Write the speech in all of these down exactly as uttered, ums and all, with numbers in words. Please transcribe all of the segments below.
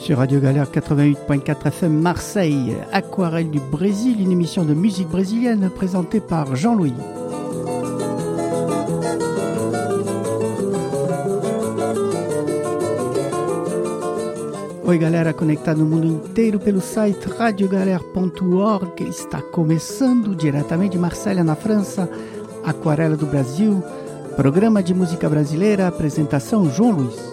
Sur Radio Galère quatre-vingt-huit point quatre F M Marseille, Aquarelle du Brésil, une émission de musique brésilienne présentée par Jean-Louis. Oi galera, conectado no mundo inteiro pelo site radio galère ponto org, está começando diretamente de Marselha, na França, Aquarela do Brasil, programa de música brasileira, apresentação João Luiz.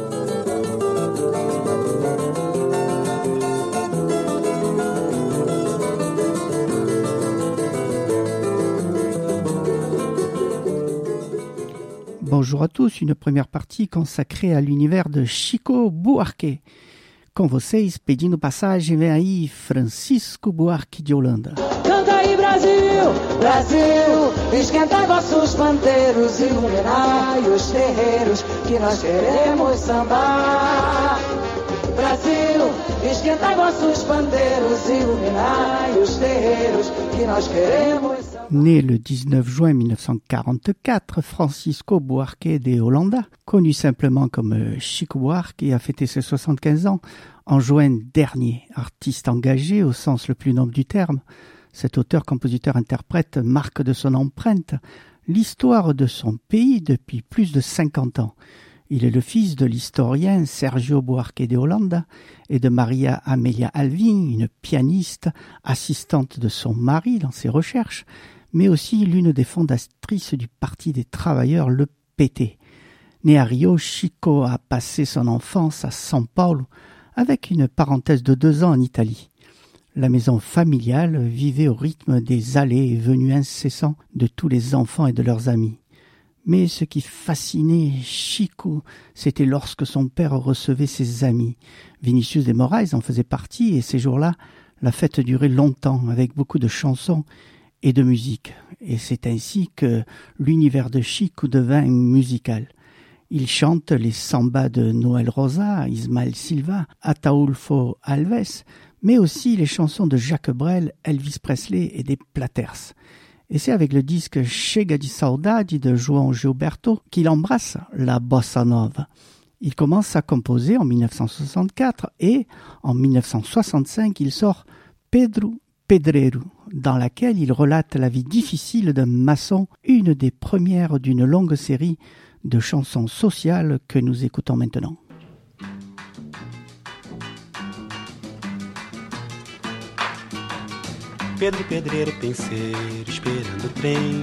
Bonjour à tous, une première partie consacrée à l'univers de Chico Buarque. Com vocês, pedindo passagem, vem aí Francisco Buarque de Holanda. Canta aí Brasil, Brasil, esquentai vossos pandeiros, iluminai os terreiros, que nós queremos sambar. Brasil, esquentai vossos pandeiros, iluminai os terreiros, que nós queremos sambar. Né le dix-neuf juin mille neuf cent quarante-quatre, Francisco Buarque de Holanda, connu simplement comme Chico Buarque, a fêté ses soixante-quinze ans en juin dernier. Artiste engagé au sens le plus noble du terme, cet auteur, compositeur, interprète marque de son empreinte l'histoire de son pays depuis plus de cinquante ans. Il est le fils de l'historien Sergio Buarque de Holanda et de Maria Amelia Alvim, une pianiste, assistante de son mari dans ses recherches, mais aussi l'une des fondatrices du Parti des Travailleurs, le P T. Né à Rio, Chico a passé son enfance à São Paulo, avec une parenthèse de deux ans en Italie. La maison familiale vivait au rythme des allées et venues incessants de tous les enfants et de leurs amis. Mais ce qui fascinait Chico, c'était lorsque son père recevait ses amis. Vinicius de Moraes en faisait partie, et ces jours-là, la fête durait longtemps, avec beaucoup de chansons et de musique. Et c'est ainsi que l'univers de Chico devint musical. Il chante les sambas de Noel Rosa, Ismael Silva, Ataúlfo Alves, mais aussi les chansons de Jacques Brel, Elvis Presley et des Platters. Et c'est avec le disque Chega de Saudade de João Gilberto qu'il embrasse la bossa nova. Il commence à composer en mille neuf cent soixante-quatre et en mille neuf cent soixante-cinq, il sort Pedro Pedreiro, dans laquelle il relate la vie difficile d'un maçon, une des premières d'une longue série de chansons sociales que nous écoutons maintenant. Pedro Pedreiro, penseiro, esperando o trem.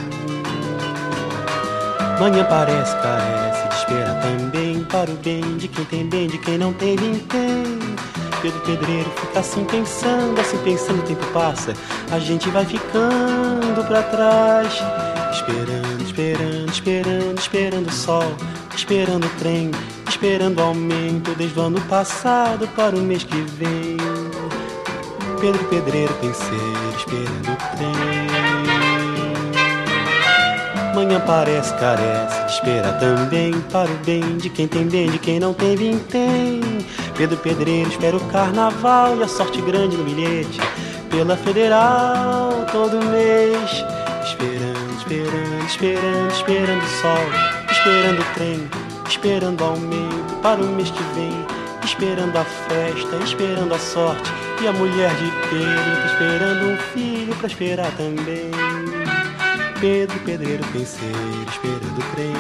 Manhã parece, carece de esperar também, para o bem de quem tem bem, de quem não tem, vintém. Pedro Pedreiro fica assim pensando, assim pensando, o tempo passa, a gente vai ficando pra trás. Esperando, esperando, esperando, esperando o sol, esperando o trem, esperando o aumento desde o ano passado para o mês que vem. Pedro Pedreiro, penseiro, esperando o trem. Manhã parece, carece de esperar também, para o bem de quem tem bem, de quem não tem, vintém. Pedro Pedreiro espera o carnaval e a sorte grande no bilhete, pela Federal todo mês. Esperando, esperando, esperando, esperando o sol, esperando o trem, esperando o aumento para o mês que vem, esperando a festa, esperando a sorte. E a mulher de Pedro tá esperando um filho pra esperar também. Pedro Pedreiro, penseiro, esperando o trem.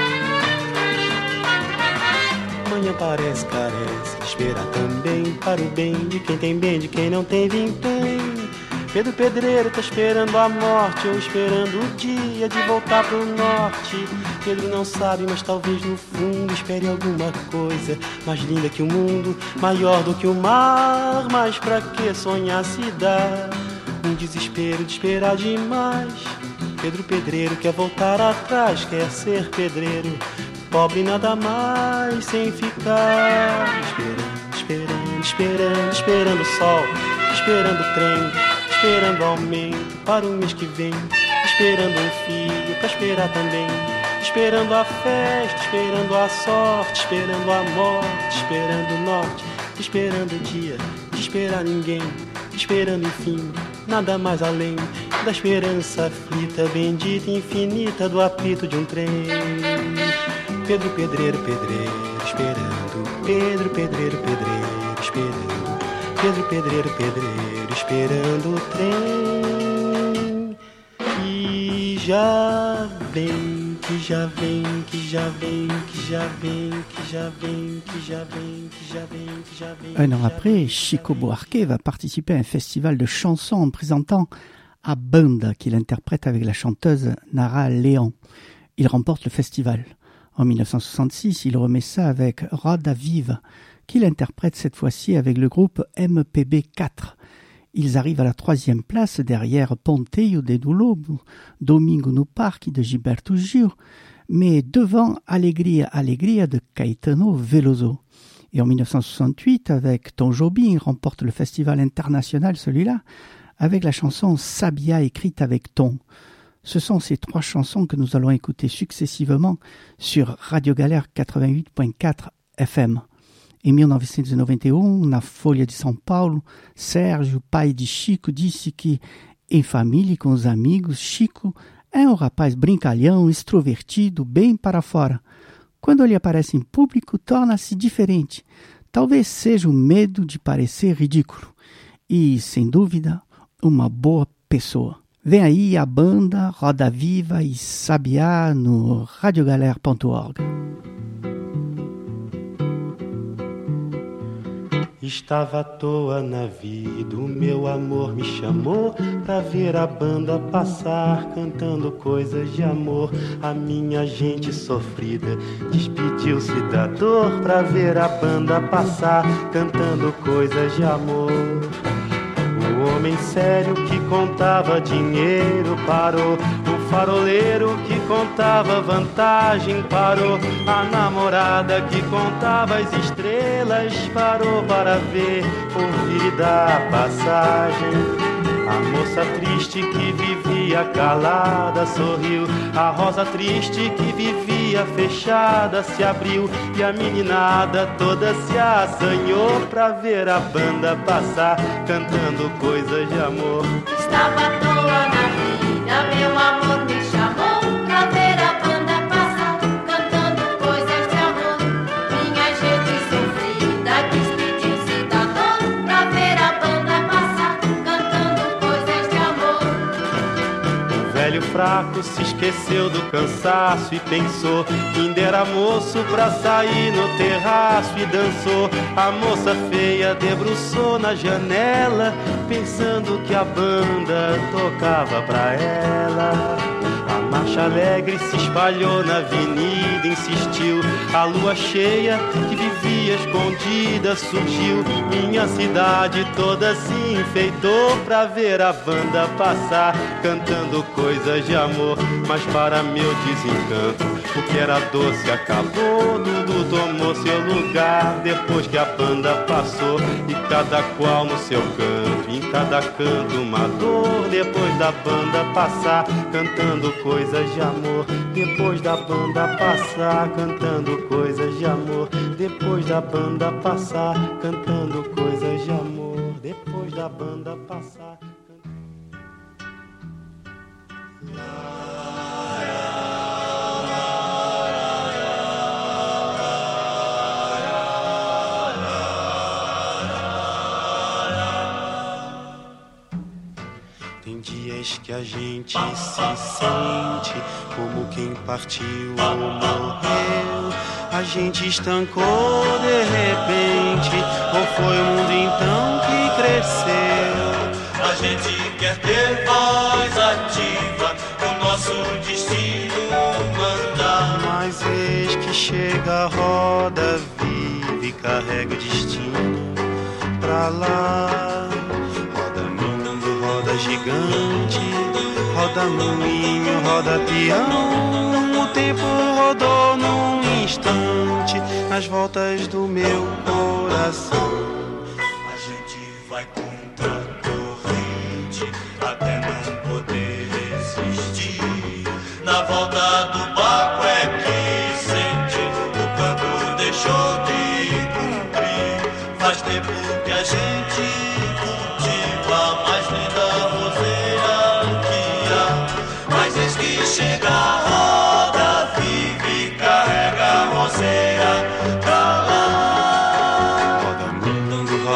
Manhã parece, carece de esperar também, para o bem de quem tem bem, de quem não tem, vintém. Pedro Pedreiro tá esperando a morte, ou esperando o dia de voltar pro norte. Pedro não sabe, mas talvez no fundo espere alguma coisa mais linda que o mundo, maior do que o mar. Mas pra que sonhar se dá um desespero de esperar demais? Pedro Pedreiro quer voltar atrás, quer ser pedreiro, pobre nada mais, sem ficar esperando, esperando, esperando, esperando o sol, esperando o trem, esperando o aumento para o mês que vem, esperando um filho pra esperar também, esperando a festa, esperando a sorte, esperando a morte, esperando o norte, esperando o dia, de esperar ninguém, esperando enfim, nada mais além da esperança aflita, bendita e infinita do apito de um trem. Pedro Pedreiro, pedreiro, esperando, Pedro Pedreiro, pedreiro, esperando. Pedro, pedreiro, pedreiro, esperando o trem. E já vem, que já vem, que já vem, que já vem, que já vem, que já vem, que já vem, que já vem. Un an après, Chico Buarque va participer à un festival de chansons en présentant A Banda, qu'il interprète avec la chanteuse Nara Leão. Il remporte le festival. En dix-neuf cent soixante-six, il remet ça avec Roda Viva, qu'il interprète cette fois-ci avec le groupe M P B quatre. Ils arrivent à la troisième place derrière Ponteio de Lobo, Domingo no Parque de Gilberto Gil, mais devant Alegria Alegria de Caetano Veloso. Et en dix-neuf cent soixante-huit, avec Tom Jobim, il remporte le festival international, celui-là, avec la chanson Sabia écrite avec Tom. Ce sont ces trois chansons que nous allons écouter successivement sur Radio Galère quatre-vingt-huit point quatre F M. Em mil novecentos e noventa e um, na Folha de São Paulo, Sérgio, pai de Chico, disse que, em família e com os amigos, Chico é um rapaz brincalhão, extrovertido, bem para fora. Quando ele aparece em público, torna-se diferente. Talvez seja o medo de parecer ridículo. E, sem dúvida, uma boa pessoa. Vem aí a banda Roda Viva e Sabiá no radiogalère ponto org. Estava à toa na vida, o meu amor me chamou pra ver a banda passar, cantando coisas de amor. A minha gente sofrida despediu-se da dor pra ver a banda passar, cantando coisas de amor. O homem sério que contava dinheiro parou, o faroleiro que contava vantagem parou, a namorada que contava as estrelas parou para ver, ouvir e dar passagem. A moça triste que vivia calada sorriu, a rosa triste que vivia fechada se abriu, e a meninada toda se assanhou pra ver a banda passar, cantando coisas de amor. Estava à toa na vida, meu amor me chamou pra ver a banda passar, cantando coisas de amor. Minha gente sofrida despediu-se da dor pra ver a banda passar, cantando coisas de amor. O velho fraco se esqueceu do cansaço e pensou que ainda era moço pra sair no terraço e dançou. A moça feia debruçou na janela, pensando que a banda tocava pra ela. A marcha alegre se espalhou na avenida, insistiu. A lua cheia que vivia escondida surgiu. Minha cidade toda se enfeitou pra ver a banda passar, cantando coisas de amor. Mas para meu desencanto, o que era doce acabou. Dudu tomou seu lugar depois que a banda passou, e cada qual no seu canto, em cada canto uma dor. Depois da banda passar, cantando coisas de amor. Depois da banda passar, cantando coisas de amor. Depois da banda passar, cantando coisas de amor. Depois da banda passar. Tem dias que a gente se sente como quem partiu ou morreu. A gente estancou de repente, ou foi o mundo então que cresceu? A gente quer ter voz ativa, o nosso destino mandar. Mas eis que chega a roda viva e carrega o destino pra lá. Roda mundo, roda gigante, roda moinho, roda peão. O tempo rodou num instante nas voltas do meu coração. A gente vai contra a corrente até não poder resistir. Na volta do barco é que sente, o canto deixou de cumprir. Faz tempo que a gente cultiva a mais linda roseira que há. Mas eis que chega a roda viva e carrega a roseira pra lá.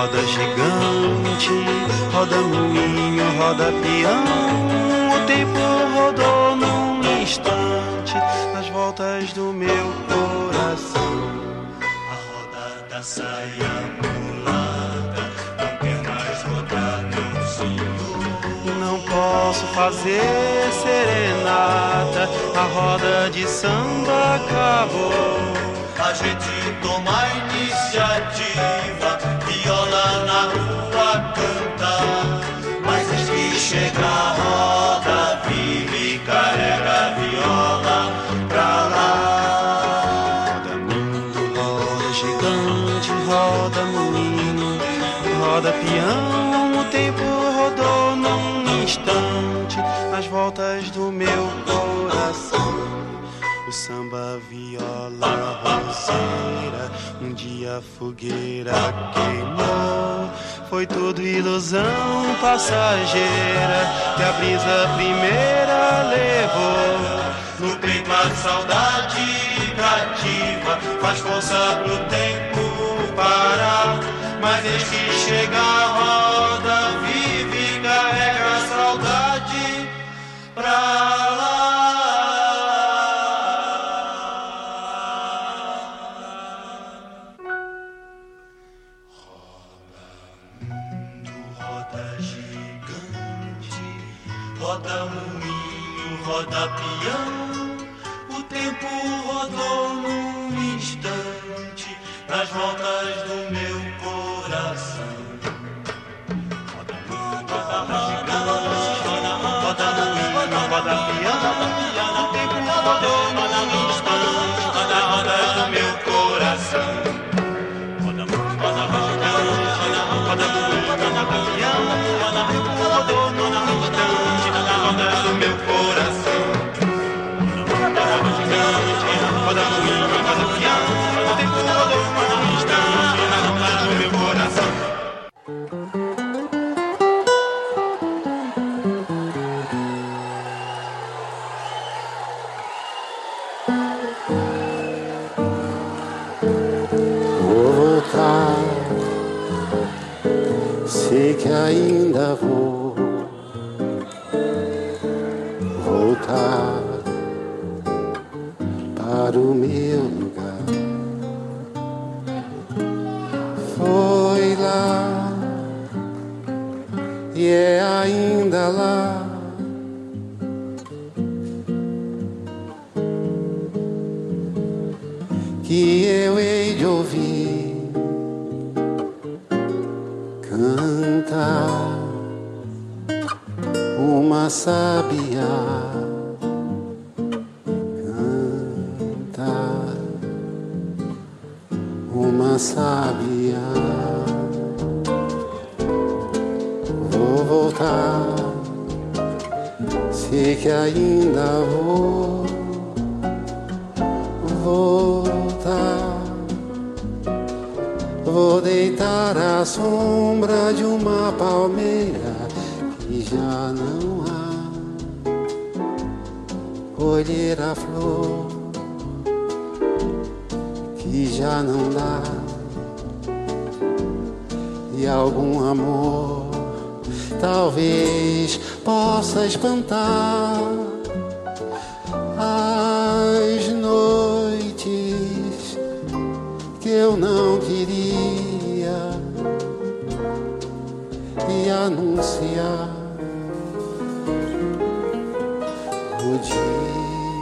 gigante, roda moinho, roda peão. O tempo rodou num instante nas voltas do meu coração. A roda da saia mulata não quer mais rodar, não, senhor. Não posso fazer serenata, a roda de samba acabou. A gente toma a iniciativa, viola na rua canta, mas eis que chega a roda viva e carrega a viola pra lá. Roda mundo, roda gigante, roda moinho, roda peão. O tempo rodou num instante nas voltas do meu coração. O samba, viola, roseira, um dia a fogueira queimou. Foi tudo ilusão passageira que a brisa primeira levou. No peito a saudade cativa, faz força pro tempo parar. Mas eis que chega a roda viva e carrega a saudade pra lá. Roda moinho, roda peão. O tempo rodou num instante nas voltas do meu coração. Roda moinho, roda moinho, roda peão. O tempo rodou num instante nas voltas do meu coração. Roda moinho, roda moinho, roda peão. O tempo rodou num instante do meu coração. Roda moinho, roda piano. O tempo rodou num instante nas ondas do meu coração. Vou voltar, sei que ainda vou voltar para o meu lugar. Foi lá e é ainda lá. Que eu hei de ouvir cantar uma sabiá, cantar uma sabiá. Vou voltar, sei que ainda vou voltar. Vou deitar à sombra de uma palmeira que já não há, colher a flor que já não dá, e algum amor talvez possa espantar as noites que eu não queria e anunciar o dia.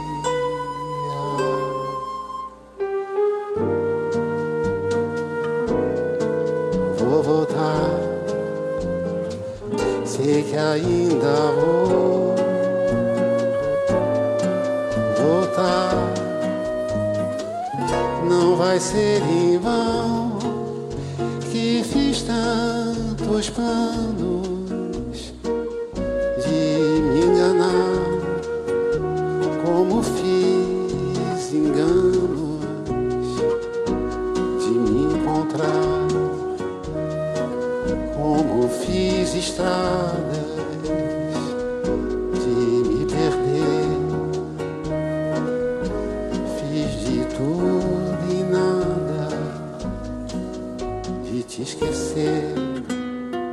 Vou voltar, sei que ainda vou voltar. Não vai ser em vão que fiz tantos planos de me enganar, como fiz enganos de me encontrar, como fiz estradas de me perder. Fiz de tudo e nada de te esquecer.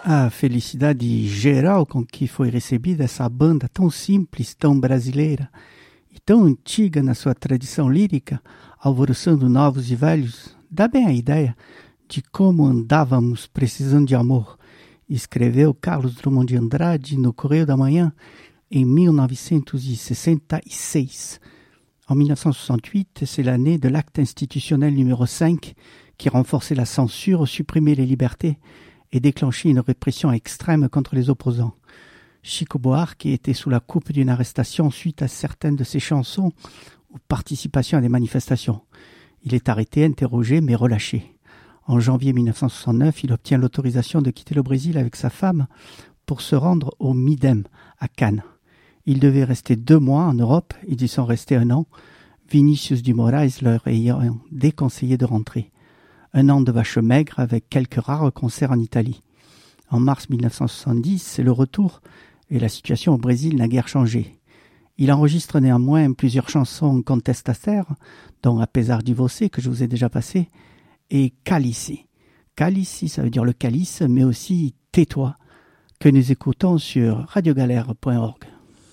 A felicidade geral com que foi recebida essa banda tão simples, tão brasileira e tão antiga na sua tradição lírica, alvoroçando novos e velhos, dá bem a ideia de como andávamos precisando de amor, escreveu Carlos Drummond de Andrade no Correio da Manhã em mille neuf cent soixante-seize. En mille neuf cent soixante-huit, c'est l'année de l'acte institutionnel numéro cinq qui renforçait la censure, supprimait les libertés et déclenchait une répression extrême contre les opposants. Chico Buarque était sous la coupe d'une arrestation suite à certaines de ses chansons ou participation à des manifestations. Il est arrêté, interrogé, mais relâché. En janvier mille neuf cent soixante-neuf, il obtient l'autorisation de quitter le Brésil avec sa femme pour se rendre au Midem, à Cannes. Ils devaient rester deux mois en Europe, ils y sont restés un an, Vinicius de Moraes leur ayant déconseillé de rentrer. Un an de vache maigre avec quelques rares concerts en Italie. En mars mille neuf cent soixante-dix, c'est le retour et la situation au Brésil n'a guère changé. Il enregistre néanmoins plusieurs chansons contestataires, dont Apesar de Você, que je vous ai déjà passé, et Cálice. Cálice, ça veut dire le calice, mais aussi Tais-toi, que nous écoutons sur radio galère point org.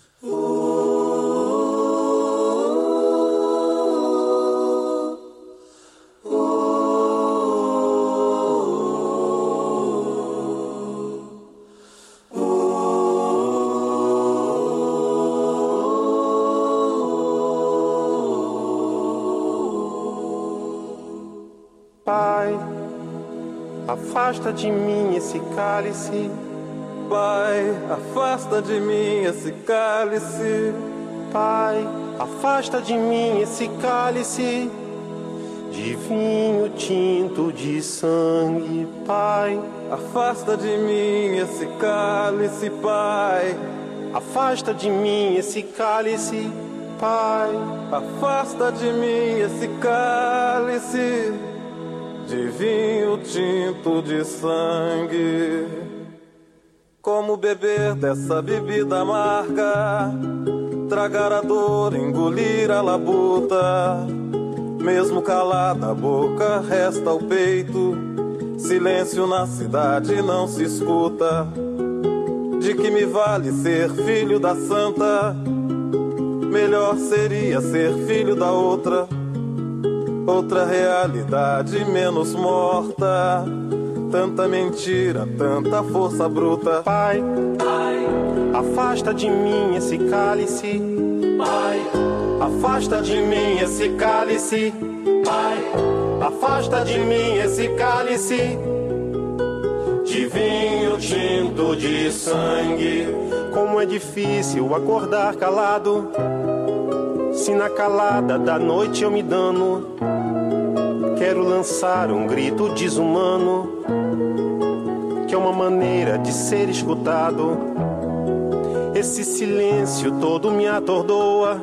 Afasta de mim esse cálice, Pai, afasta de mim esse cálice, Pai, afasta de mim esse cálice de vinho tinto de sangue, Pai, afasta de mim esse cálice, Pai, afasta de mim esse cálice, Pai, afasta de mim esse cálice de vinho tinto de sangue. Como beber dessa bebida amarga, tragar a dor, engolir a labuta. Mesmo calada a boca, resta o peito. Silêncio na cidade não se escuta. De que me vale ser filho da santa? Melhor seria ser filho da outra. Outra realidade menos morta. Tanta mentira, tanta força bruta. Pai, Pai, afasta de mim esse cálice. Pai, afasta de mim esse cálice. Pai, afasta de mim esse cálice de vinho tinto de sangue. Como é difícil acordar calado, se na calada da noite eu me dano. Quero lançar um grito desumano, que é uma maneira de ser escutado. Esse silêncio todo me atordoa.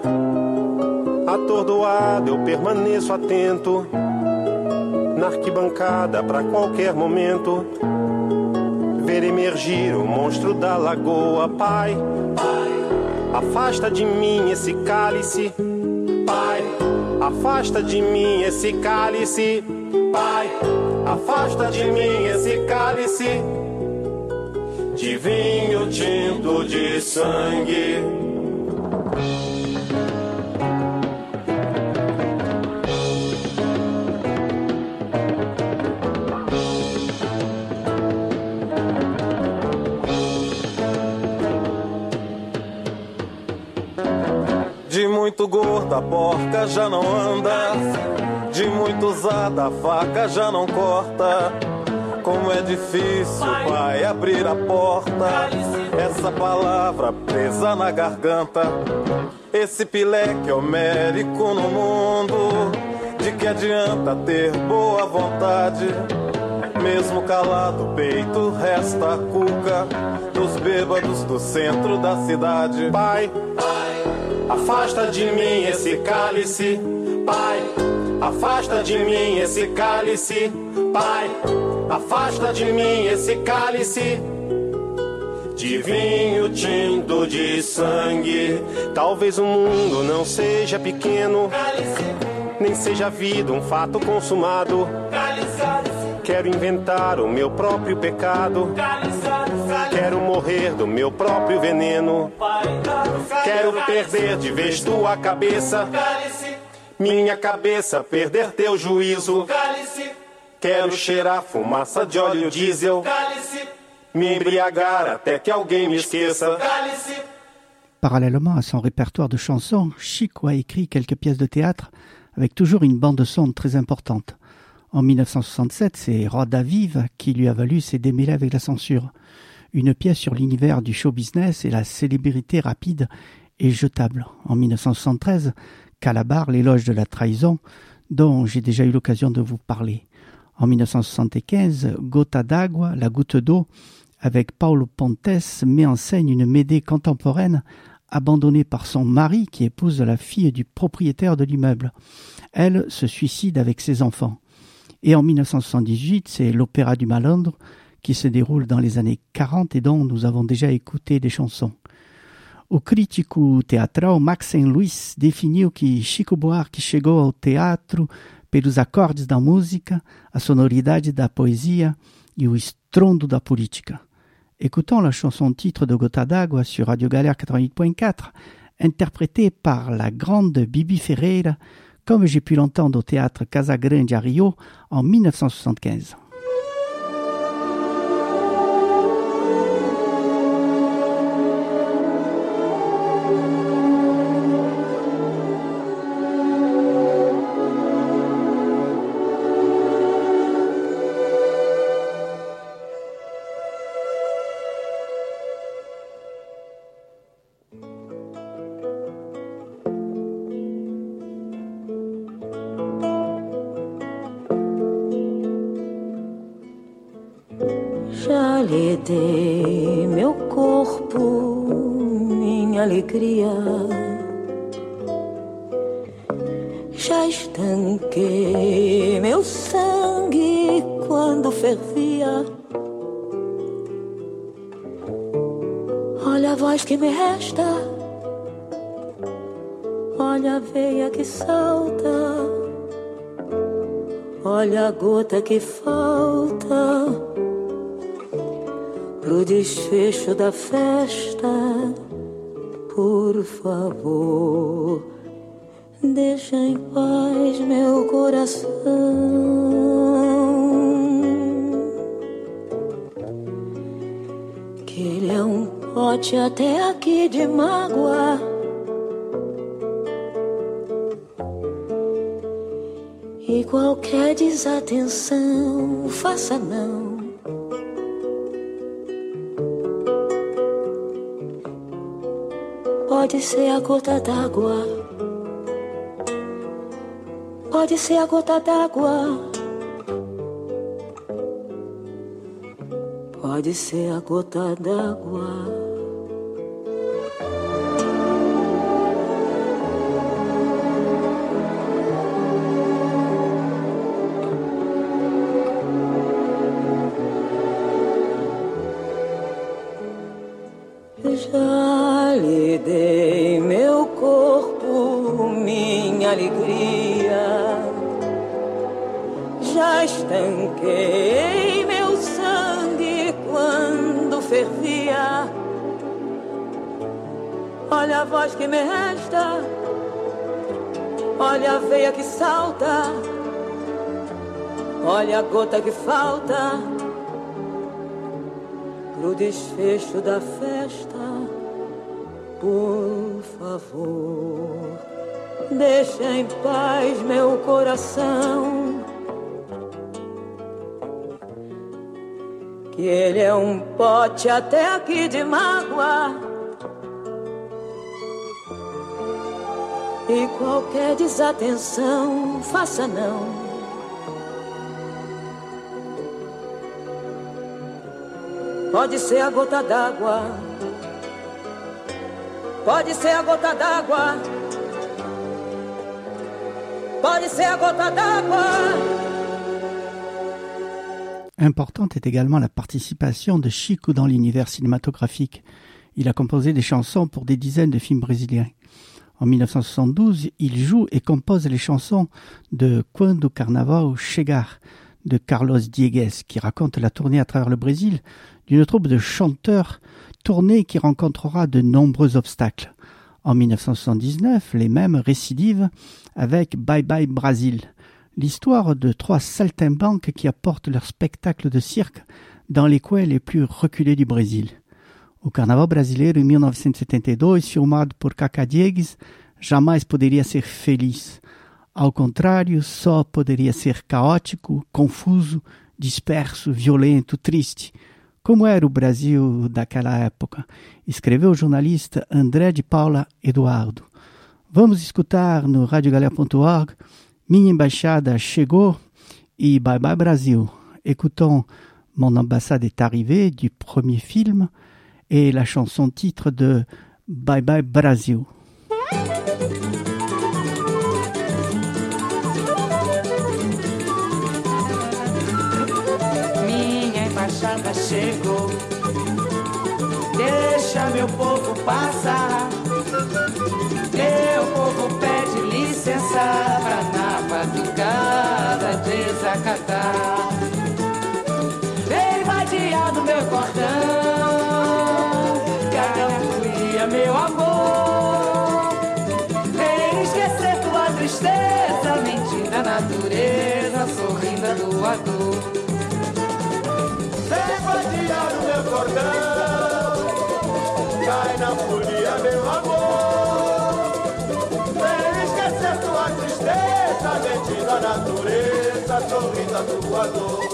Atordoado eu permaneço atento, na arquibancada pra qualquer momento ver emergir o monstro da lagoa. Pai, Pai, afasta de mim esse cálice. Pai, afasta de mim esse cálice. Pai, afasta de mim esse cálice de vinho tinto de sangue. De muito gorda a porca já não anda, de muito usada a faca já não corta. Como é difícil, pai, abrir a porta. Essa palavra presa na garganta. Esse pileque homérico no mundo. De que adianta ter boa vontade? Mesmo calado o peito resta a cuca dos bêbados do centro da cidade. Pai, afasta de mim esse cálice. Pai, afasta de mim esse cálice. Pai, afasta de mim esse cálice de vinho tinto de sangue. Talvez o mundo não seja pequeno, nem seja a vida um fato consumado. Quero inventar o meu próprio pecado, morrer do meu próprio veneno. Quero perder de vez tua cabeça, minha cabeça, perder teu juízo. Quero cheirar fumaça de óleo diesel, me embriagar até que alguém me esqueça. Parallèlement à son répertoire de chansons, Chico a écrit quelques pièces de théâtre avec toujours une bande-son très importante. En dix-neuf cent soixante-sept, c'est Roda Viva qui lui a valu ses démêlés avec la censure. Une pièce sur l'univers du show business et la célébrité rapide et jetable. En dix-neuf cent soixante-treize, Calabar, l'éloge de la trahison, dont j'ai déjà eu l'occasion de vous parler. En dix-neuf cent soixante-quinze, Gota d'Agua, la goutte d'eau, avec Paulo Pontes, met en scène une Médée contemporaine abandonnée par son mari qui épouse la fille du propriétaire de l'immeuble. Elle se suicide avec ses enfants. Et en dix-neuf cent soixante-dix-huit, c'est l'Opéra du Malandro qui se déroule dans les années quarante et dont nous avons déjà écouté des chansons. O crítico teatral Maxen Luiz definiu que Chico Buarque chegou ao teatro pelos acordes da música, a sonoridade da poesia e o estrondo da política. Écoutons la chanson titre de Gota d'Agua sur Radio Galère quatre-vingt-huit point quatre, interprétée par la grande Bibi Ferreira, comme j'ai pu l'entendre au théâtre Casagrande à Rio en dix-neuf cent soixante-quinze. Já lhe dei meu corpo, minha alegria. Já estanquei meu sangue quando fervia. Olha a voz que me resta, olha a veia que salta, olha a gota que falta pro desfecho da festa. Por favor, deixa em paz meu coração, que ele é um pote até aqui de mágoa. E qualquer desatenção, faça não. Pode ser a gota d'água, pode ser a gota d'água, pode ser a gota d'água. Já lhe dei meu corpo, minha alegria. Já estanquei meu sangue quando fervia. Olha a voz que me resta, olha a veia que salta, olha a gota que falta pro desfecho da festa. Por favor, deixa em paz meu coração, que ele é um pote até aqui de mágoa. E qualquer desatenção, faça não. Pode ser a gota d'água, pode ser a gota d'água, pode ser a gota d'água. Importante est également la participation de Chico dans l'univers cinématographique. Il a composé des chansons pour des dizaines de films brésiliens. En dix-neuf cent soixante-douze, il joue et compose les chansons de Quando o Carnaval Chegar, de Carlos Diegues, qui raconte la tournée à travers le Brésil d'une troupe de chanteurs, tournée qui rencontrera de nombreux obstacles. En mille neuf cent soixante-dix-neuf, les mêmes récidivent avec Bye Bye Brasil, l'histoire de trois saltimbanques qui apportent leur spectacle de cirque dans les coins les plus reculés du Brésil. O Carnaval Brasileiro em mil novecentos e setenta e dois, filmado por Cacá Diegues, jamais poderia ser feliz. Ao contrário, só poderia ser caótico, confuso, disperso, violento, triste. Como era o Brasil daquela época? Escreveu o jornalista André de Paula Eduardo. Vamos escutar no radio galera ponto org Minha Embaixada Chegou e Bye Bye Brasil. Écoutons Mon ambassade est arrivée du premier film et la chanson titre de Bye Bye Brasil. Minha embaixada chegou, deixa meu povo passar. Meu povo pede licença pra na madrugada desacatar. Vem vadiar do meu cordão, que a folia, meu amor. Vem esquecer tua tristeza, mentindo a natureza, sorrindo a doador. Vem vadiar do meu cordão, cai na folia, meu amor. Vem esquecer tua tristeza, mentindo a natureza, sorrindo a tua dor.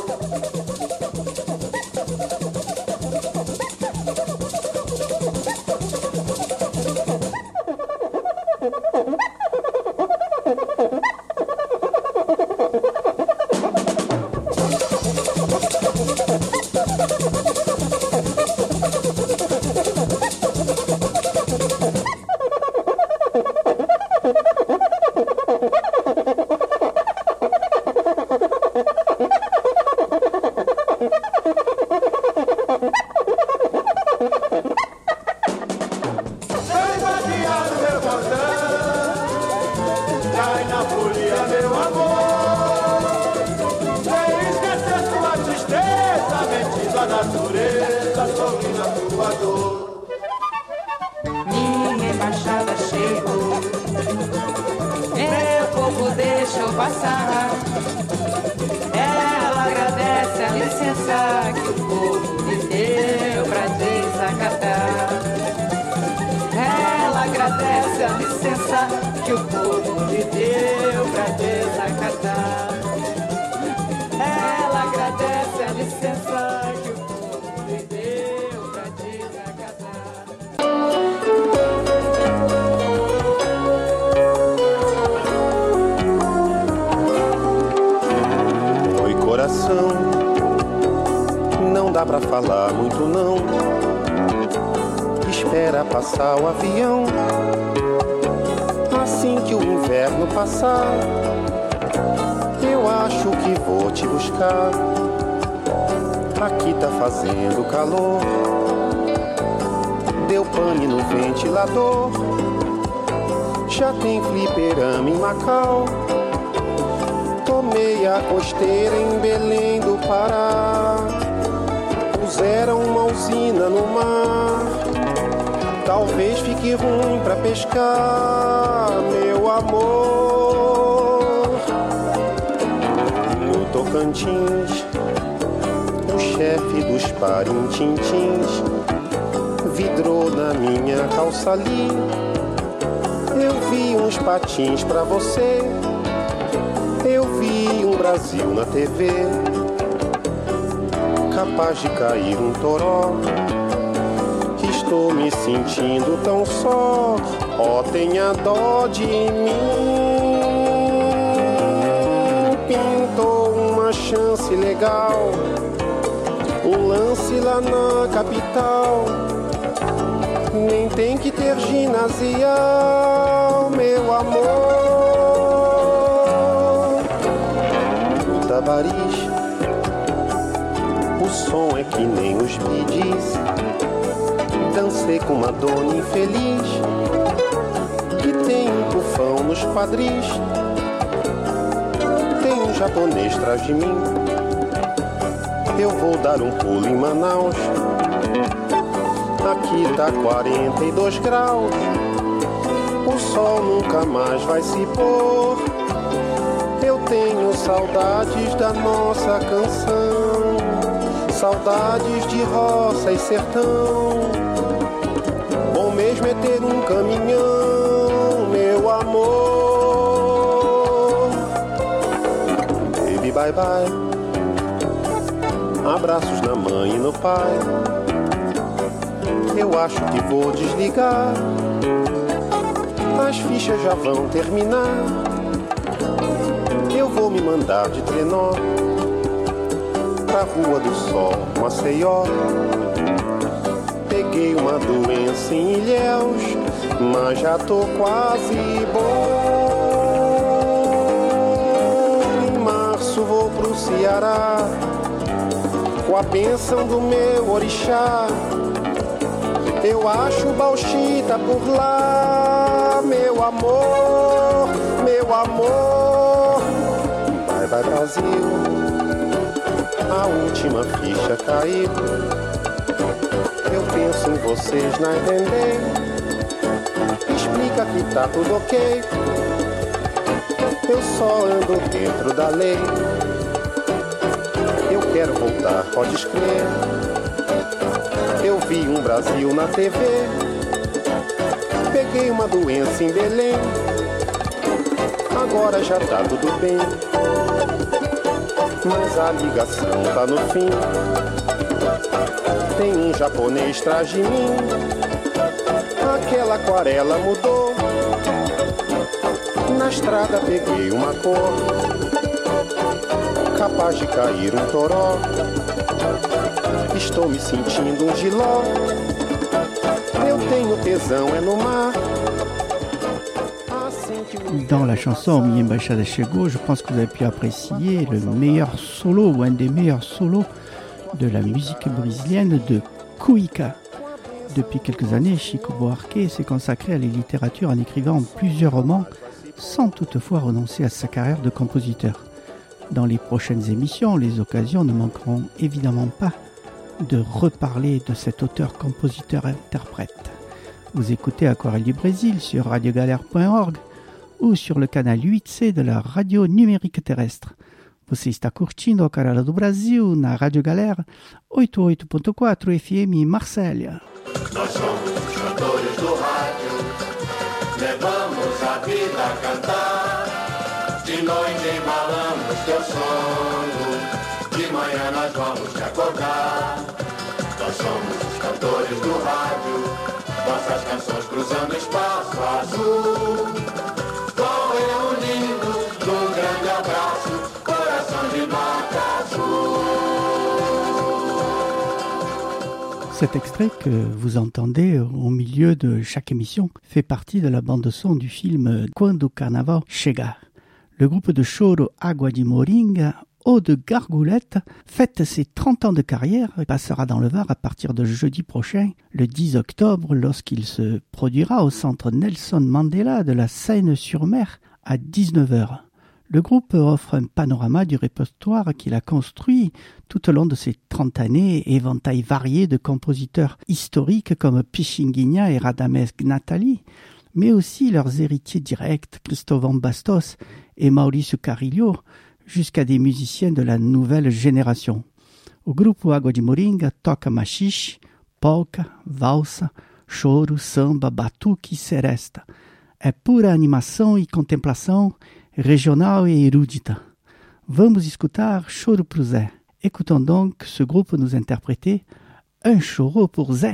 Minha embaixada chegou, meu povo deixa eu passar. Ela agradece a licença que o povo lhe deu pra desacatar. Ela agradece a licença que o povo lhe deu pra desacatar. Ela agradece a licença que o povo lhe deu pra desacatar. Oi, coração, não dá pra falar muito não. Espera passar o avião. Assim que o inverno passar, eu acho que vou te buscar. Aqui tá fazendo calor, deu pane no ventilador. Já tem fliperama em Macau, tomei a costeira em Belém do Pará. Puseram uma usina no mar, talvez fique ruim pra pescar, meu amor. No Tocantins, o chefe dos parintintins vidrou na minha calça ali. Eu vi uns patins pra você, eu vi um Brasil na T V, capaz de cair um toró. Estou me sentindo tão só, ó, tenha dó de mim. Pintou uma chance legal, um lance lá na capital. Nem tem que ter ginasial, meu amor. No Tabaris, o som é que nem os bidis. Dancei com uma dona infeliz que tem um tufão nos quadris. Tem um japonês atrás de mim Eu vou dar um pulo em Manaus. Aqui tá quarenta e dois graus. O sol nunca mais vai se pôr. Eu tenho saudades da nossa canção, saudades de roça e sertão. Bom mesmo é ter um caminhão, meu amor. Baby, bye bye. Abraços na mãe e no pai. Eu acho que vou desligar. As fichas já vão terminar. Eu vou me mandar de trenó pra Rua do Sol, Maceió. Peguei uma doença em Ilhéus, mas já tô quase bom. Em março vou pro Ceará, com a bênção do meu orixá. Eu acho Bauxita por lá, meu amor, meu amor. Vai, vai, Brasil, a última ficha caiu. Eu penso em vocês na entender. Explica que tá tudo ok. Eu só ando dentro da lei. Eu quero voltar, pode crer. Eu vi um Brasil na T V. Peguei uma doença em Belém. Agora já tá tudo bem. Mas a ligação tá no fim. Tem um japonês atrás de mim. Aquela aquarela mudou. Na estrada peguei uma cor, capaz de cair um toró. Estou me sentindo um giló. Eu tenho tesão é no mar. Dans la chanson Miembachada Chego, je pense que vous avez pu apprécier le meilleur solo ou un des meilleurs solos de la musique brésilienne de Cuica. Depuis quelques années, Chico Buarque s'est consacré à la littérature en écrivant plusieurs romans sans toutefois renoncer à sa carrière de compositeur. Dans les prochaines émissions, les occasions ne manqueront évidemment pas de reparler de cet auteur-compositeur-interprète. Vous écoutez Aquarelle du Brésil sur radio galère point org ou sur le canal huit C de la radio numérique terrestre. Você está curtindo Aquarela do Brasil na Rádio Galera oitenta e oito ponto quatro F M Marsella. Nós somos os cantores do rádio, levamos a vida a cantar. De noite embalamos teu sono, de manhã nós vamos te acordar. Nós somos os cantores do rádio, nossas canções cruzando espaço azul. Vão reunindo num grande abraço, coração de marca azul. Cet extrait que vous entendez au milieu de chaque émission fait partie de la bande-son du film Quando o Carnaval Chegar. Le groupe de choro Água de Moringa, Eau de Gargoulette, fête ses trente ans de carrière et passera dans le Var à partir de jeudi prochain, le dix octobre, lorsqu'il se produira au centre Nelson Mandela de la Seine-sur-Mer à dix-neuf heures. Le groupe offre un panorama du répertoire qu'il a construit tout au long de ces trente années, éventail varié de compositeurs historiques comme Pichinguinha et Radamés Gnatali, mais aussi leurs héritiers directs, Cristóvão Bastos et Maurício Carrilho, jusqu'à des musiciens de la nouvelle génération. O grupo Água de Moringa toca machixe, polka, valsa, choro, samba, batuque e seresta. É pura animação e contemplação, regional et érudita. Vamos escutar Choro pro Zé. Écoutons donc ce groupe nous interpréter Un choro pour Zé.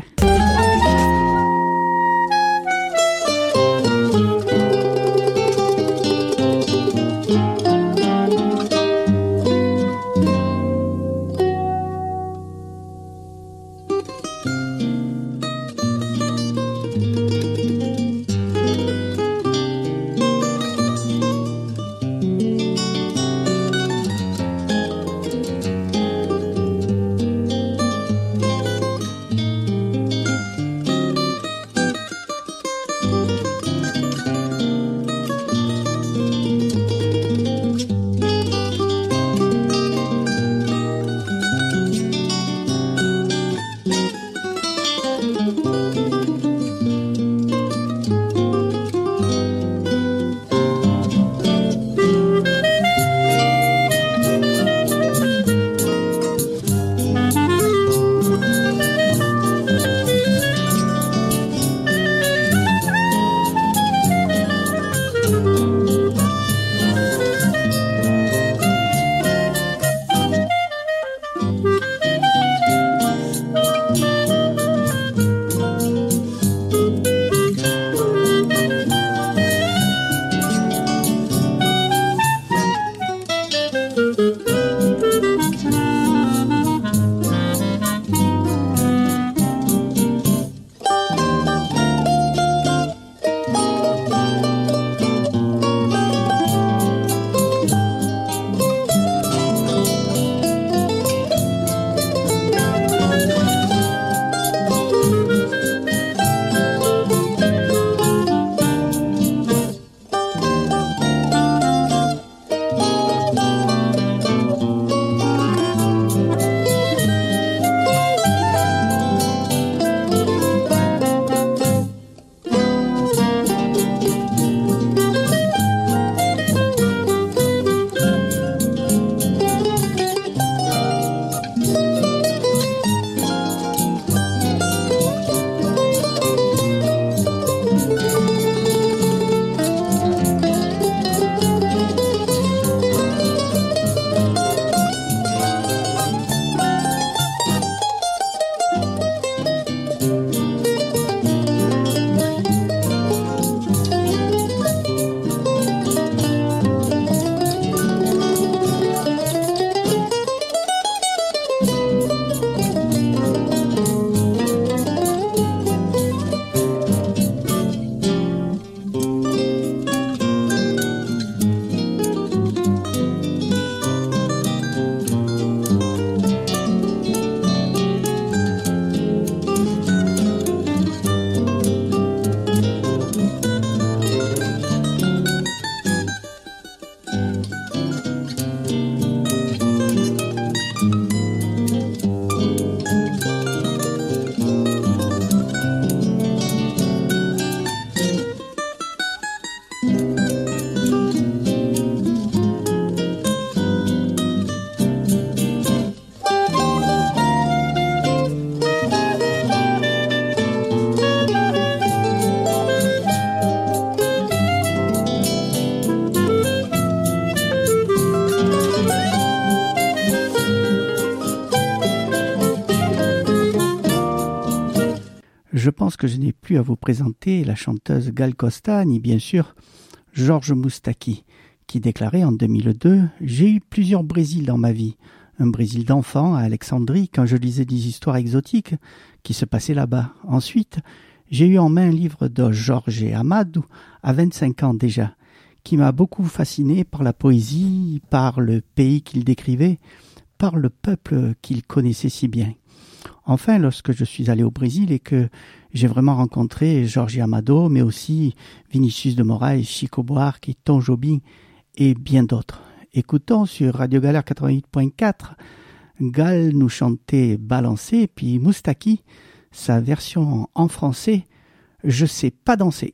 je pense que je n'ai plus à vous présenter la chanteuse Gal Costa, ni bien sûr Georges Moustaki, qui déclarait en deux mille deux « J'ai eu plusieurs Brésils dans ma vie. Un Brésil d'enfant à Alexandrie, quand je lisais des histoires exotiques qui se passaient là-bas. Ensuite, j'ai eu en main un livre de Jorge Amado, à vingt-cinq ans déjà, qui m'a beaucoup fasciné par la poésie, par le pays qu'il décrivait, par le peuple qu'il connaissait si bien. Enfin, lorsque je suis allé au Brésil et que j'ai vraiment rencontré Jorge Amado, mais aussi Vinicius de Moraes, Chico Buarque, Tom Jobim et bien d'autres. Écoutons sur Radio Galère quatre-vingt-huit point quatre, Gal nous chantait Balancer, puis Moustaki, sa version en français, Je sais pas danser.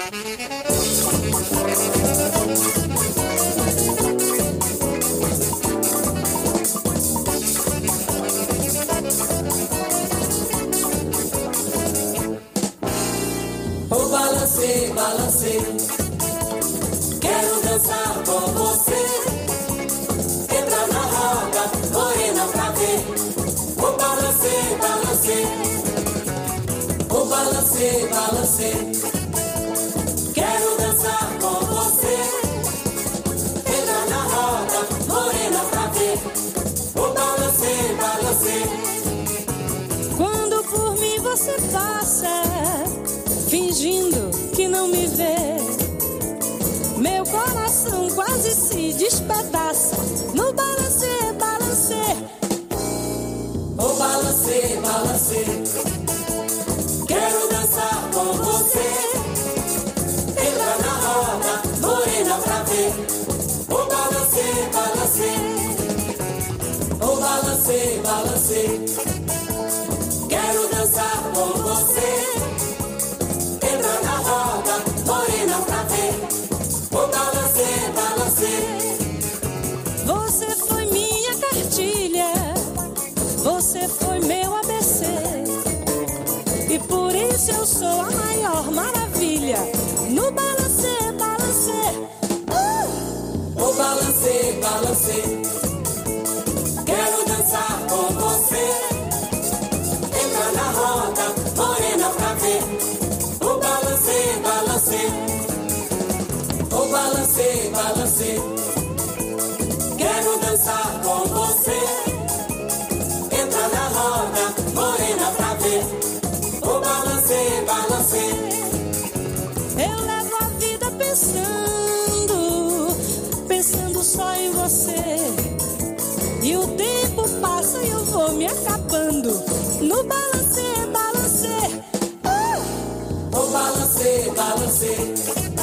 Oh, balancei, balancei, quero dançar com você. Entra na roda, morena pra ver. Oh, balancei, balancei, oh, balancei, balancei, quero dançar com você. Entra na roda, morena pra ver. Oh, balancei, balancei. Quando por mim você passa, fingindo que não me vê, meu coração quase se despedaça no balancê, balancê. Oh, balancei, balancei, quero dançar com você. Entra na roda, morena pra ver. Oh, balancei, balancei, oh, balancei, balancei, quero dançar com você. Entra na roda, morena pra ver. Oh, balancei, balancei. Você foi minha cartilha, você foi meu A B C, e por isso eu sou a maior maravilha no balancê, balancê. Uh! Oh, balancei, balancei, quero dançar com você. Entra na roda, morena pra ver. Oh, balancei, balancei, oh, balancei, balancei, quero dançar com você. Entra na roda, morena pra ver. Oh, balancei, balancei. Eu levo a vida pensando, pensando só em você, e o tempo passa e eu vou me acabando no balancê, balancê. Uh! Oh, balancei, balancei,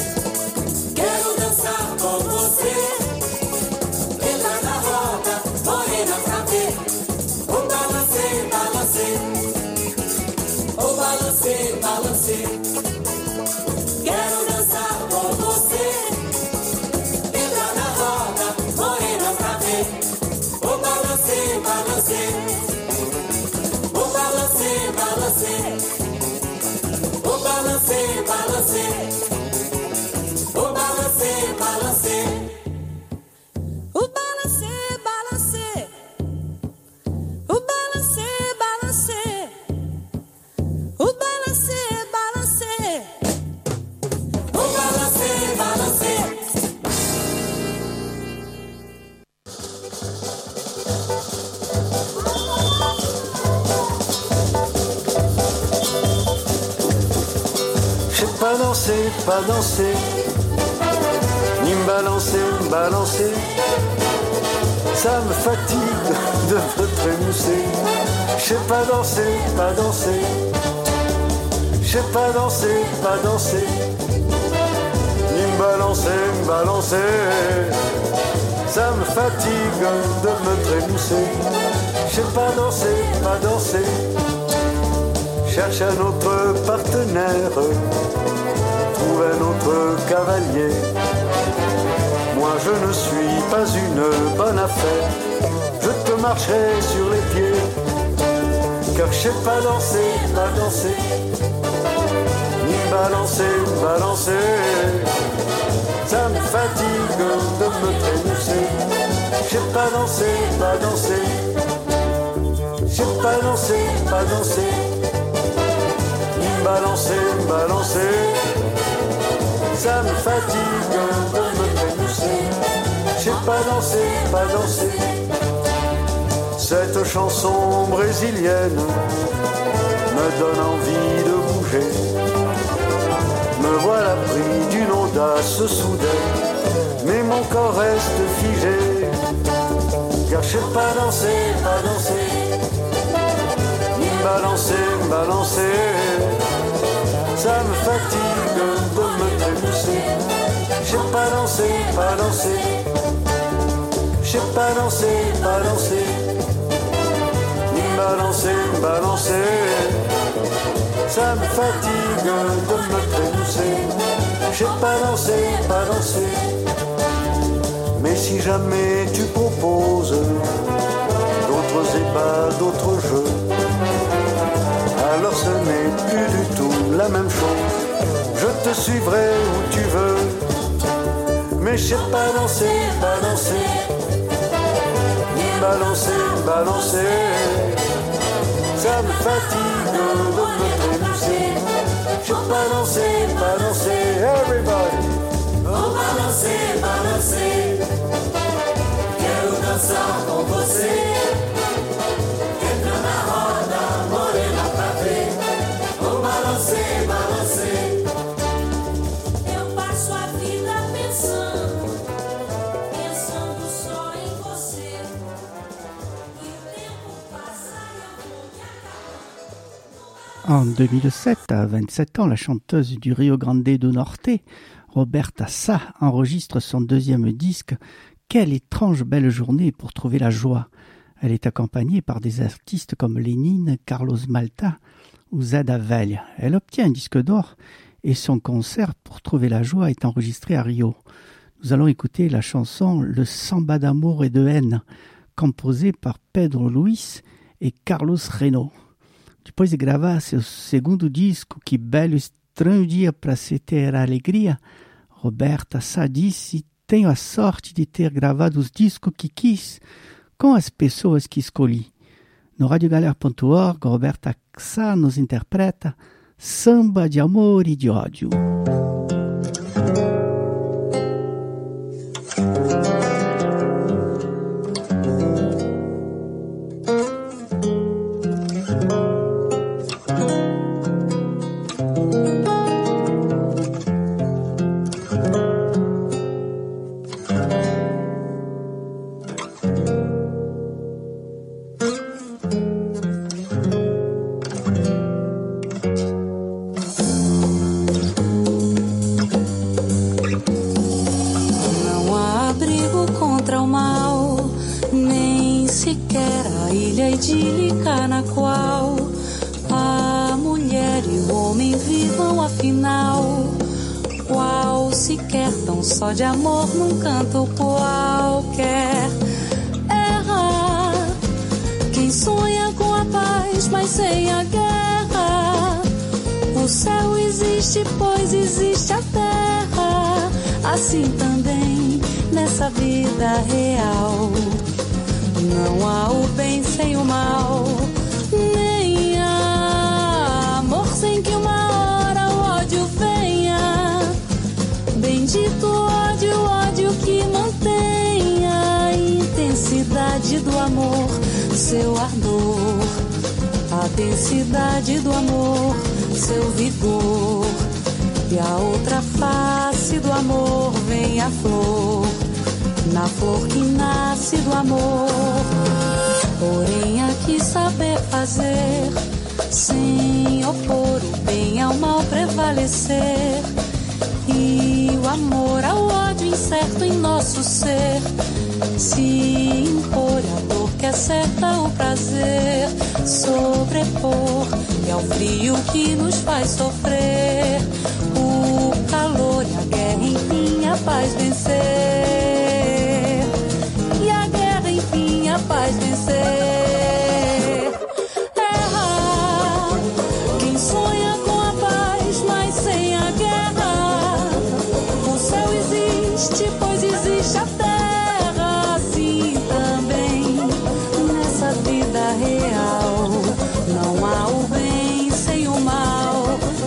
quero dançar com você. Entra na roda, morena pra ver. Oh, balancei, balancei, oh, balancei, balancei, quero dançar com você. Entra na roda, morena pra ver. Oh, balancei, balancei, oh, balancei, balancei, oh, balancei, balancei, oh, balancei, balancei. O balancê, balancê, o balancê, balancê, o balancê, balancê, Oh, balancei, balancei. Je sais pas danser, pas danser, ni me balancer, me balancer. Ça me fatigue de me trémousser. Je sais pas danser, pas danser. Je sais pas danser, pas danser, ni me balancer, me balancer. Ça me fatigue de me trémousser. Je sais pas danser, pas danser. Cherche un autre partenaire, trouve un autre cavalier. Moi je ne suis pas une bonne affaire, je te marcherai sur les pieds. Car je sais pas danser, pas danser, ni me balancer, me balancer. Ça me fatigue de me trémousser. Je sais pas danser, pas danser, je sais pas danser, pas danser, ni me balancer, balancer, ça me fatigue de me trémousser. Je sais pas danser, pas danser. Cette chanson brésilienne me donne envie de bouger. Me voilà pris d'une audace soudaine, mais mon corps reste figé. Car je sais pas danser, pas danser. Balancer, balancer, ça me fatigue de me trémousser. Je sais pas danser, pas danser. Je sais pas danser, pas danser. Balancer, balancer, ça me fatigue de me trémousser. Je sais pas danser, pas danser. Mais si jamais tu proposes d'autres ébats, d'autres jeux, alors ce n'est plus du tout la même chose. Je te suivrai où tu veux, mais je sais pas danser, pas danser. Balancer, balancer, ça me fatigue de me trémousser. Je sais pas danser, pas danser, everybody. Vou balancer, balancer, quero dançar com você. Entra na roda, morena pra ver. Vou balancer, balancer. Eu passo a vida pensando, pensando só em você. E o tempo passa e eu vou me acabando. En deux mille sept, à vingt-sept ans, la chanteuse du Rio Grande do Norte, Roberta Sá, enregistre son deuxième disque « Quelle étrange belle journée pour trouver la joie ». Elle est accompagnée par des artistes comme Lénine, Carlos Malta ou Zada Velha. Elle obtient un disque d'or et son concert pour trouver la joie est enregistré à Rio. Nous allons écouter la chanson « Le samba d'amour et de haine » composée par Pedro Luiz et Carlos Reno. Depois de gravar seu segundo disco, Que Belo Estranho Dia para Se Ter a Alegria, Roberta Sá disse: tenho a sorte de ter gravado os discos que quis, com as pessoas que escolhi. No radiogalera ponto org, Roberta Sá nos interpreta Samba de Amor e de Ódio. idílica na qual a mulher e o homem vivam afinal. Qual sequer tão só de amor num canto qualquer. Erra quem sonha com a paz, mas sem a guerra. O céu existe, pois existe a terra. Assim também nessa vida real. Não há o bem sem o mal, nem há amor sem que uma hora o ódio venha. Bendito ódio, ódio que mantenha a intensidade do amor, seu ardor. A densidade do amor, seu vigor. E a outra face do amor vem a flor, na flor que nasce do amor. Porém há que saber fazer, sem opor o bem ao mal prevalecer. E o amor ao ódio incerto em nosso ser, se impor a dor que é certa, o prazer sobrepor. E ao frio que nos faz sofrer, o calor e a guerra, enfim, a paz vencer. E a guerra, enfim, a paz vencer. Erra quem sonha com a paz, mas sem a guerra. O céu existe, pois existe a terra. Assim também nessa vida real. Não há o bem sem o mal,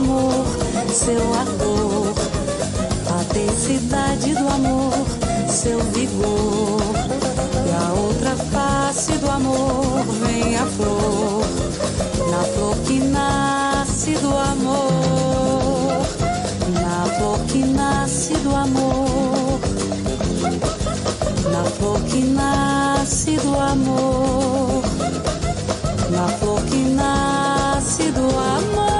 amor, seu ardor, a densidade do amor, seu vigor. E a outra face do amor vem a flor, na flor que nasce do amor, na flor que nasce do amor, na flor que nasce do amor, na flor que nasce do amor.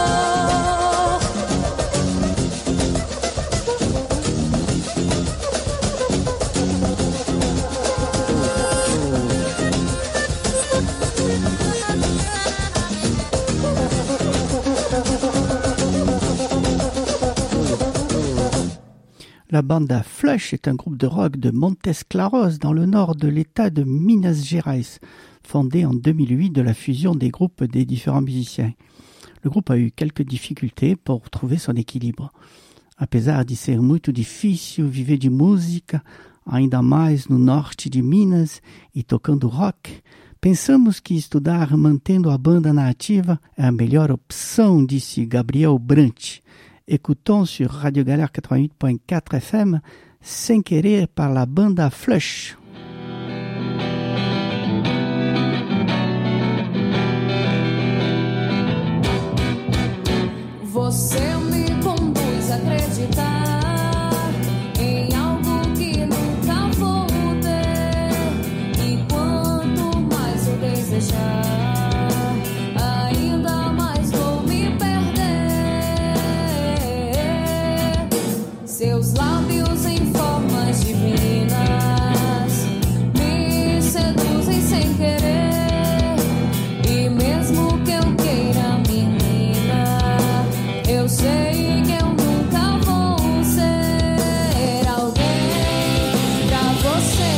La banda Flush est un groupe de rock de Montes Claros dans le nord de l'État de Minas Gerais, fondé en deux mille huit de la fusion des groupes des différents musiciens. Le groupe a eu quelques difficultés pour trouver son équilibre. Apesar de ser muito difícil viver de música, ainda mais no norte de Minas e tocando rock, pensamos que estudar mantendo a banda na ativa é a melhor opção, disse Gabriel Brant. Écoutons sur Radio Galère quatre-vingt-huit point quatre F M Sem Querer par la banda Flush. Você me conduz a acreditar em algo que nunca vou ter, e quanto mais eu desejar, ainda mais vou me perder. Seus lábios em formas divinas me seduzem sem querer, e mesmo que eu queira, menina, eu sei que eu nunca vou ser alguém pra você.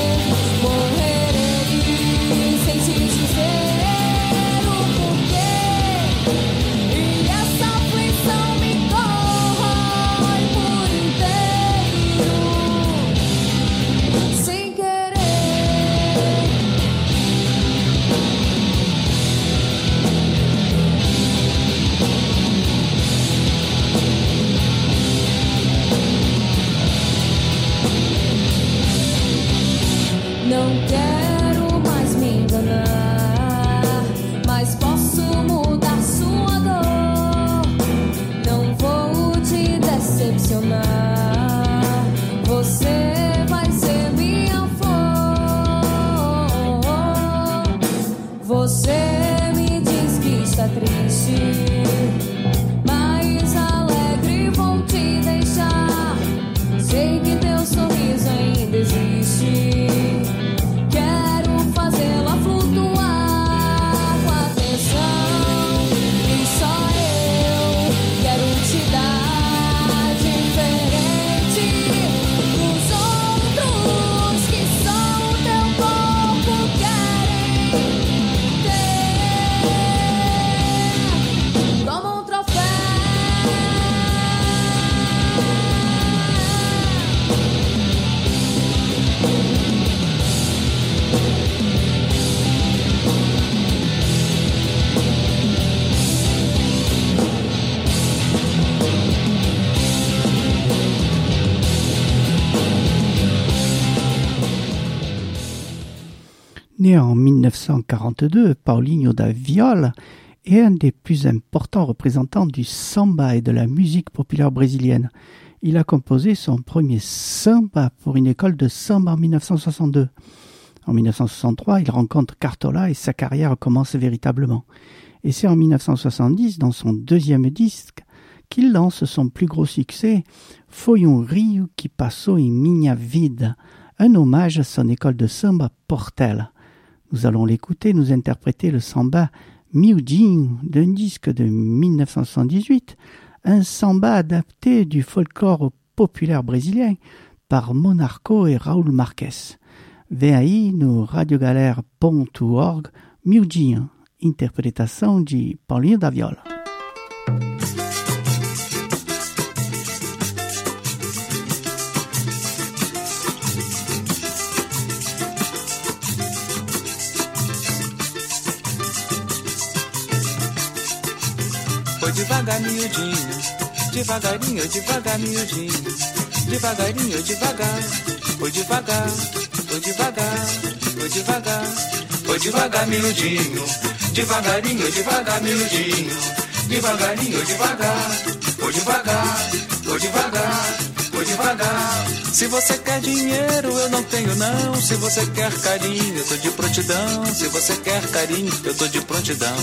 Morrerei sem te dizer o porquê, e essa aflição me corrói por inteiro, sem querer. Não quero mais me enganar, mas posso mudar sua dor. Não vou te decepcionar, você vai ser minha flor. Você me diz que está triste, mas alegre vou te deixar. Sei que teu sorriso ainda existe. Quero fazê-la flutuar com atenção, e só eu quero te dar diferente dos outros que só o teu corpo querem ter, como um troféu. Né en dix-neuf cent quarante-deux, Paulinho da Viola est un des plus importants représentants du samba et de la musique populaire brésilienne. Il a composé son premier samba pour une école de samba en dix-neuf cent soixante-deux. En dix-neuf cent soixante-trois, il rencontre Cartola et sa carrière commence véritablement. Et c'est en dix-neuf cent soixante-dix, dans son deuxième disque, qu'il lance son plus gros succès, Foi um Rio que passou em minha vida, un hommage à son école de samba Portela. Nous allons l'écouter nous interpréter le samba Miudinho d'un disque de dix-neuf cent soixante-dix-huit, un samba adapté du folklore populaire brésilien par Monarco et Raul Marques. Vem aí no radiogalera ponto org, Miudinho, interpretação de Paulinho da Viola. foi devagar, miudinho. Devagarinho, devagar, miudinho. Devagarinho, devagar. Foi devagar, foi devagar, foi devagar. Foi devagar, miudinho. Devagarinho, devagar, miudinho. Devagarinho, devagar. Foi devagar, foi devagar, foi devagar. Se você quer dinheiro, eu não tenho não. Se você quer carinho, eu tô de prontidão. Se você quer carinho, eu tô de prontidão.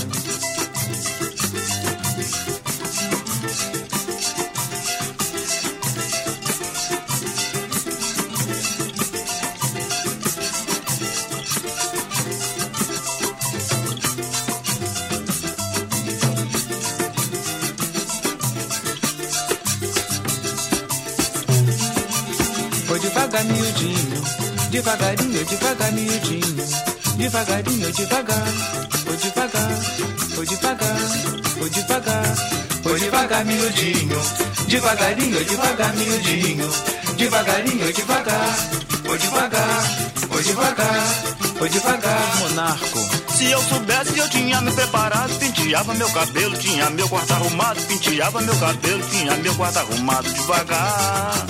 Devagar, miudinho, devagarinho, devagar, miudinho, devagarinho, devagar, foi devagar, foi devagar, foi devagar, foi devagar, miudinho, devagarinho, devagar, miudinho, devagarinho, devagar, foi devagar, foi devagar, foi devagar, monarco. Se eu soubesse eu tinha me preparado, penteava meu cabelo, tinha meu quarto arrumado, penteava meu cabelo, tinha meu quarto arrumado devagar.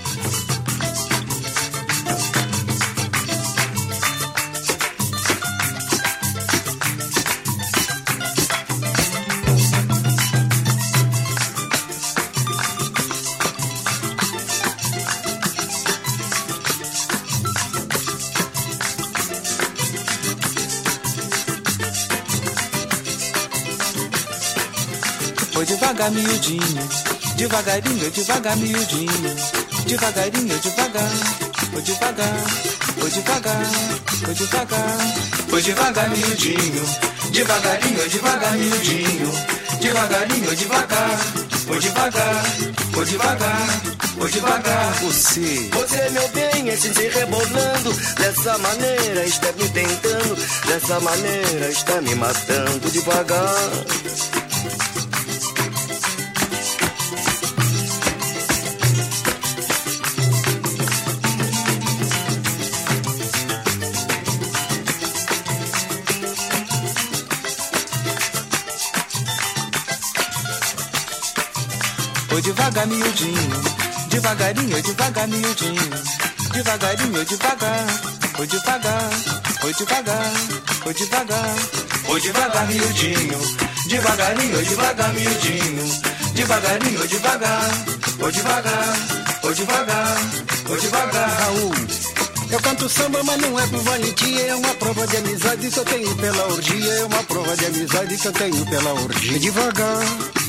Foi devagar, miudinho, devagarinho, devagar, miudinho, devagarinho, devagar, foi devagar, foi devagar, foi devagar, foi devagar, miudinho, devagarinho, devagar, miudinho, devagarinho, devagar, foi devagar, foi devagar, foi devagar. Você, você meu bem, assim se rebolando, dessa maneira está me tentando, dessa maneira está me matando devagar. Foi devagar, miudinho, devagarinho, devagar, miudinho, devagarinho, devagar, foi devagar, foi devagar, foi devagar, foi devagar, miudinho, devagarinho, devagar, miudinho, devagarinho, devagar, foi devagar, foi devagar, foi devagar. Raul, eu canto samba, mas não é por valentia, é uma prova de amizade que eu tenho pela orgia, é uma prova de amizade que eu tenho pela orgia. Devagar.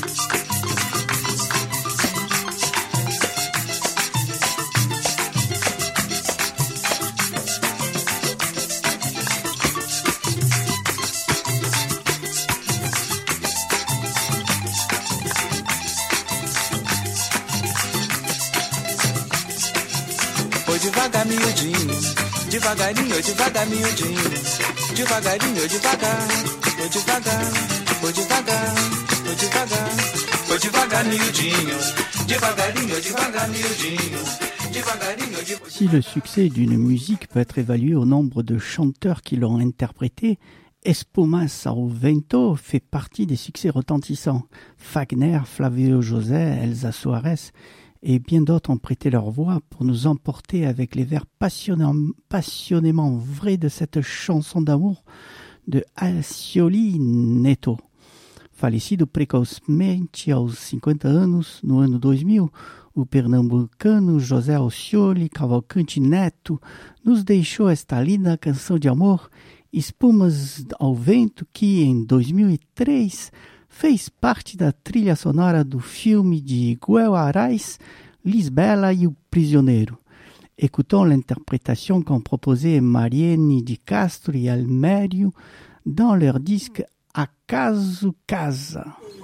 Devagar, miudinho, devagarinho, devagar, miudinho, devagarinho, devagar, foi devagar, foi devagar, foi devagar, foi devagar, miudinho, devagarinho, devagar, miudinho, devagarinho, devagar. Si le succès d'une musique peut être évalué au nombre de chanteurs qui l'ont interprété, Espumas ao Vento fait partie des succès retentissants. Fagner, Flavio José, Elsa Soares et bien d'autres ont prêté leur voix pour nous emporter avec les vers passionnément, passionnément vrais de cette chanson d'amour de Alcioli Neto. Falecido precocemente aos cinquenta anos, no ano dois mil, o pernambucano José Alcioli Cavalcante Neto nos deixou esta linda canção de amor, Espumas ao Vento, que em dois mil e três fez parte da trilha sonora do filme de Guel Arraes, Lisbela e o Prisioneiro. Écoutons l'interprétation qu'ont proposée Mariene Di Castro et Almério dans leur disque Acaso Casa.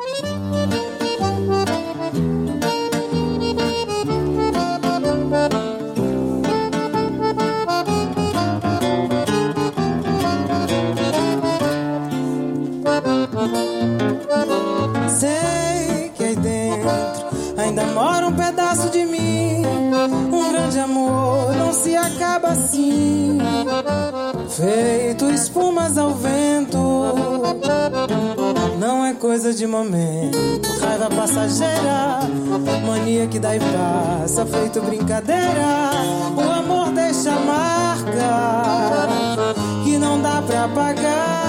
Sei que aí dentro ainda mora um pedaço de mim. Um grande amor não se acaba assim, feito espumas ao vento. Não é coisa de momento, raiva passageira, mania que dá e passa, feito brincadeira. O amor deixa marca que não dá pra apagar.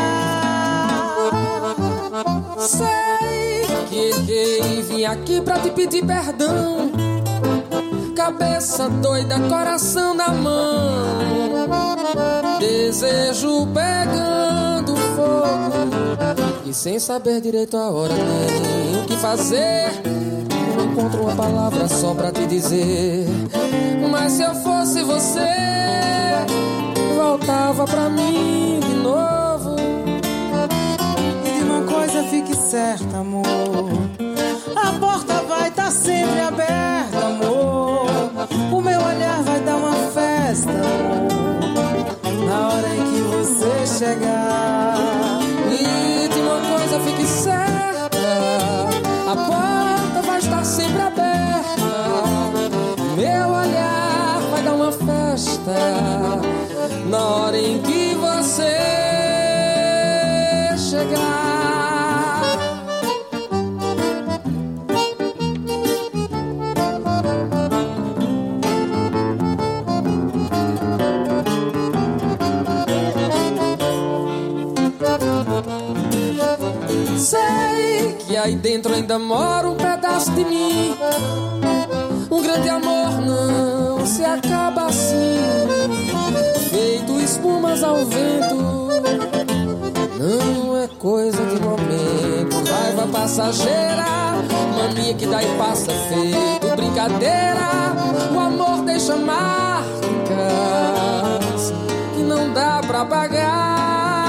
Sei que errei, vim aqui pra te pedir perdão. Cabeça doida, coração na mão, desejo pegando fogo e sem saber direito a hora nem o que fazer. Não encontro uma palavra só pra te dizer, mas se eu fosse você, voltava pra mim de novo. E de uma coisa fique certa, amor, a porta vai estar tá sempre aberta, amor. O meu olhar vai dar uma festa, amor, na hora em que você chegar. E de uma coisa fique certa, a porta vai estar sempre aberta. Meu olhar vai dar uma festa na hora em que você chegar. Sei que aí dentro ainda mora um pedaço de mim. Um grande amor não se acaba assim, feito espumas ao vento. Não é coisa de momento, raiva passageira, mania que dá e passa, feito brincadeira. O amor deixa marcas que não dá pra apagar.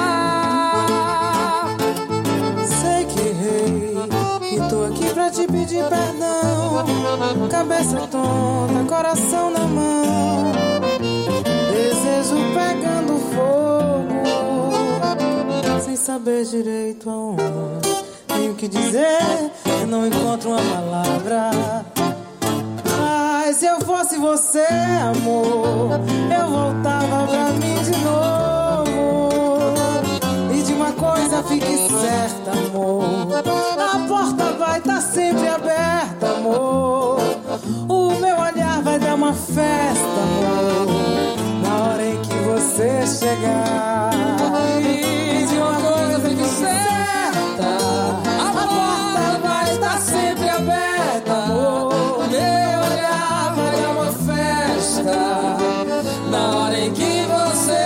E tô aqui pra te pedir perdão. Cabeça tonta, coração na mão, desejo pegando fogo, sem saber direito aonde nem o que dizer. Eu não encontro uma palavra, mas se eu fosse você, amor, eu voltava pra mim de novo. E de uma coisa fique certa, amor, a porta vai estar tá sempre aberta, amor. O meu olhar vai dar uma festa, amor, na hora em que você chegar. E de uma coisa fique certa, a porta vai estar tá sempre aberta, amor. O meu olhar vai dar uma festa na hora em que você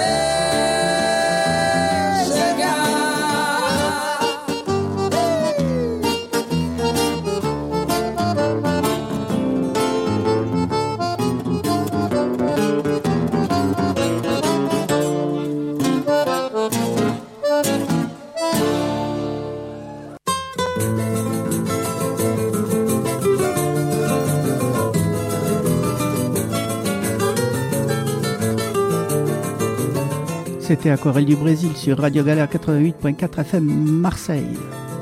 C'était Aquarelle du Brésil sur Radio Galère quatre-vingt-huit point quatre F M Marseille.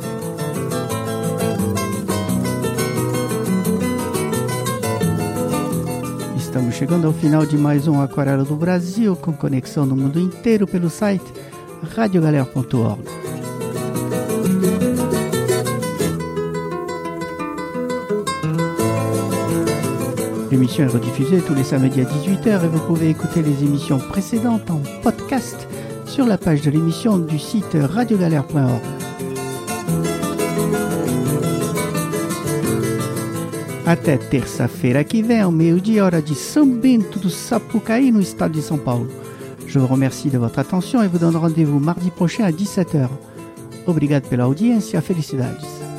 Estamos chegando ao final de mais um Aquarela do Brasil, com conexão no mundo inteiro pelo site radio galère ponto org. L'émission est rediffusée tous les samedis à dix-huit heures et vous pouvez écouter les émissions précédentes en podcast sur la page de l'émission du site radio galère ponto org. Até terça-feira que vem, ao meio-dia, hora de São Bento do Sapucaí, no estado de São Paulo. Je vous remercie de votre attention et vous donne rendez-vous mardi prochain à dix-sept heures. Obrigado pela audiência, felicidades.